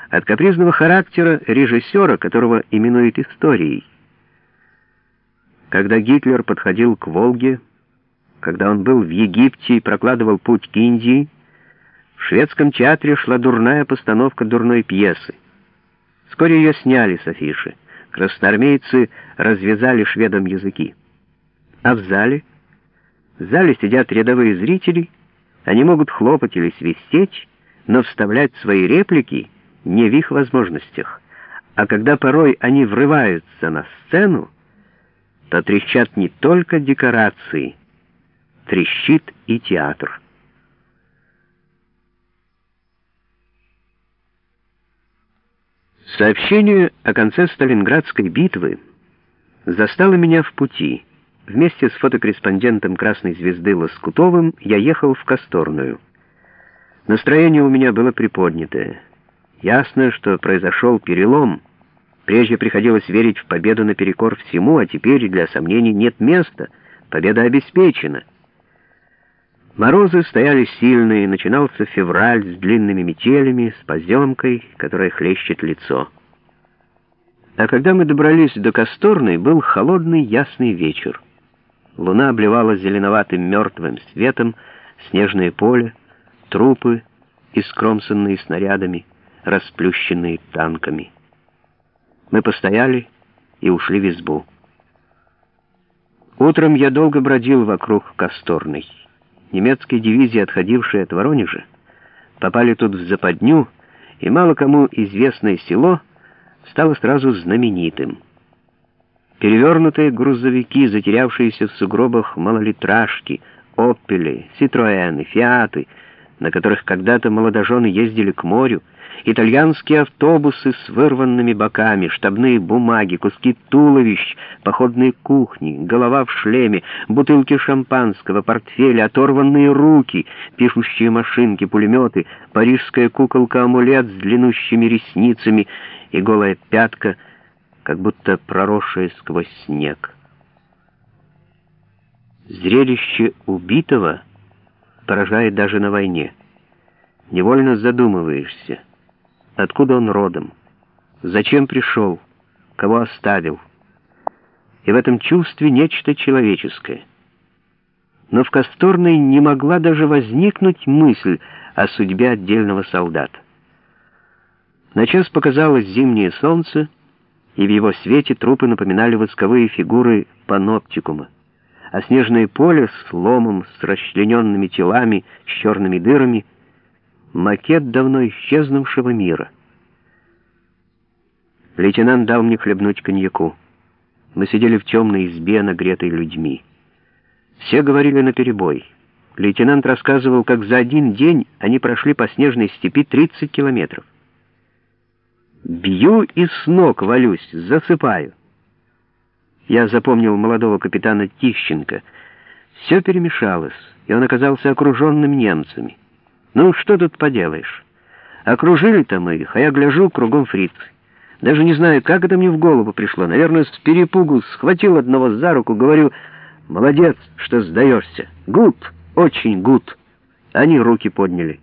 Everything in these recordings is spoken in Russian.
от капризного характера режиссера, которого именуют историей. Когда Гитлер подходил к Волге, когда он был в Египте и прокладывал путь к Индии, в шведском театре шла дурная постановка дурной пьесы. Вскоре ее сняли с афиши. Красноармейцы развязали шведам языки. А в зале? В зале сидят рядовые зрители, они могут хлопать или свистеть, но вставлять свои реплики не в их возможностях. А когда порой они врываются на сцену, то трещат не только декорации, трещит и театр. Сообщение о конце Сталинградской битвы застало меня в пути. Вместе с фотокорреспондентом «Красной звезды» Лоскутовым я ехал в Косторную. Настроение у меня было приподнятое. Ясно, что произошел перелом. Прежде приходилось верить в победу наперекор всему, а теперь для сомнений нет места. Победа обеспечена. Морозы стояли сильные, начинался февраль с длинными метелями, с поземкой, которая хлещет лицо. А когда мы добрались до Косторной, был холодный ясный вечер. Луна обливала зеленоватым мертвым светом снежное поле, трупы, искромсанные снарядами, расплющенные танками. Мы постояли и ушли в избу. Утром я долго бродил вокруг Косторной. Немецкие дивизии, отходившие от Воронежа, попали тут в западню, и мало кому известное село стало сразу знаменитым. Перевернутые грузовики, затерявшиеся в сугробах малолитражки, «Опели», «Ситроэны», «Фиаты», на которых когда-то молодожены ездили к морю, итальянские автобусы с вырванными боками, штабные бумаги, куски туловищ, походные кухни, голова в шлеме, бутылки шампанского, портфели, оторванные руки, пишущие машинки, пулеметы, парижская куколка-амулет с длиннущими ресницами и голая пятка, как будто проросшая сквозь снег. Зрелище убитого поражает даже на войне. Невольно задумываешься, откуда он родом, зачем пришел, кого оставил. И в этом чувстве нечто человеческое. Но в Косторной не могла даже возникнуть мысль о судьбе отдельного солдата. На час показалось зимнее солнце, и в его свете трупы напоминали восковые фигуры паноптикума, а снежное поле с ломом, с расчлененными телами, с черными дырами — макет давно исчезнувшего мира. Лейтенант дал мне хлебнуть коньяку. Мы сидели в темной избе, нагретой людьми. Все говорили наперебой. Лейтенант рассказывал, как за один день они прошли по снежной степи 30 километров. «Бью и с ног валюсь, засыпаю». Я запомнил молодого капитана Тищенко. Все перемешалось, и он оказался окруженным немцами. Ну, что тут поделаешь? Окружили-то мы их, а я гляжу, кругом фрицы. Даже не знаю, как это мне в голову пришло. Наверное, с перепугу схватил одного за руку, говорю: «Молодец, что сдаешься. Гуд, очень гуд». Они руки подняли.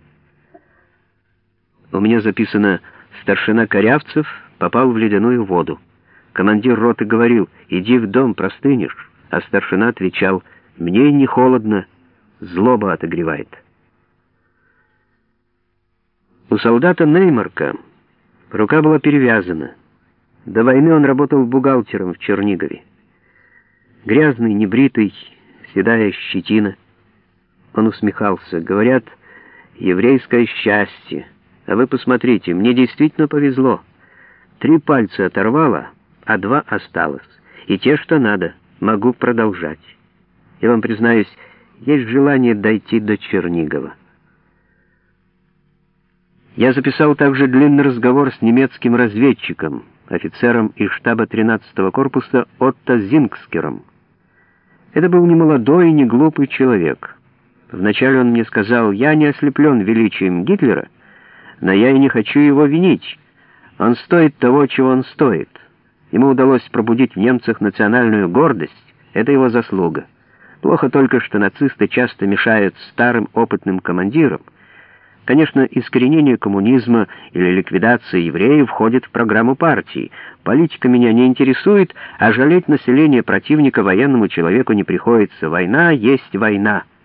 У меня записано: старшина Корявцев попал в ледяную воду. Командир роты говорил: «Иди в дом, простынешь». А старшина отвечал: «Мне не холодно, злоба отогревает». У солдата Неймарка рука была перевязана. До войны он работал бухгалтером в Чернигове. Грязный, небритый, седая щетина. Он усмехался. Говорят, еврейское счастье. А вы посмотрите, мне действительно повезло. 3 пальца оторвало, а 2 осталось. И те, что надо, могу продолжать. Я вам признаюсь, есть желание дойти до Чернигова. Я записал также длинный разговор с немецким разведчиком, офицером из штаба 13-го корпуса Отто Зингскером. Это был не молодой и не глупый человек. Вначале он мне сказал: «Я не ослеплен величием Гитлера, но я и не хочу его винить. Он стоит того, чего он стоит. Ему удалось пробудить в немцах национальную гордость, это его заслуга. Плохо только, что нацисты часто мешают старым опытным командирам. Конечно, искоренение коммунизма или ликвидация евреев входит в программу партии. Политика меня не интересует, а жалеть население противника военному человеку не приходится. Война есть война.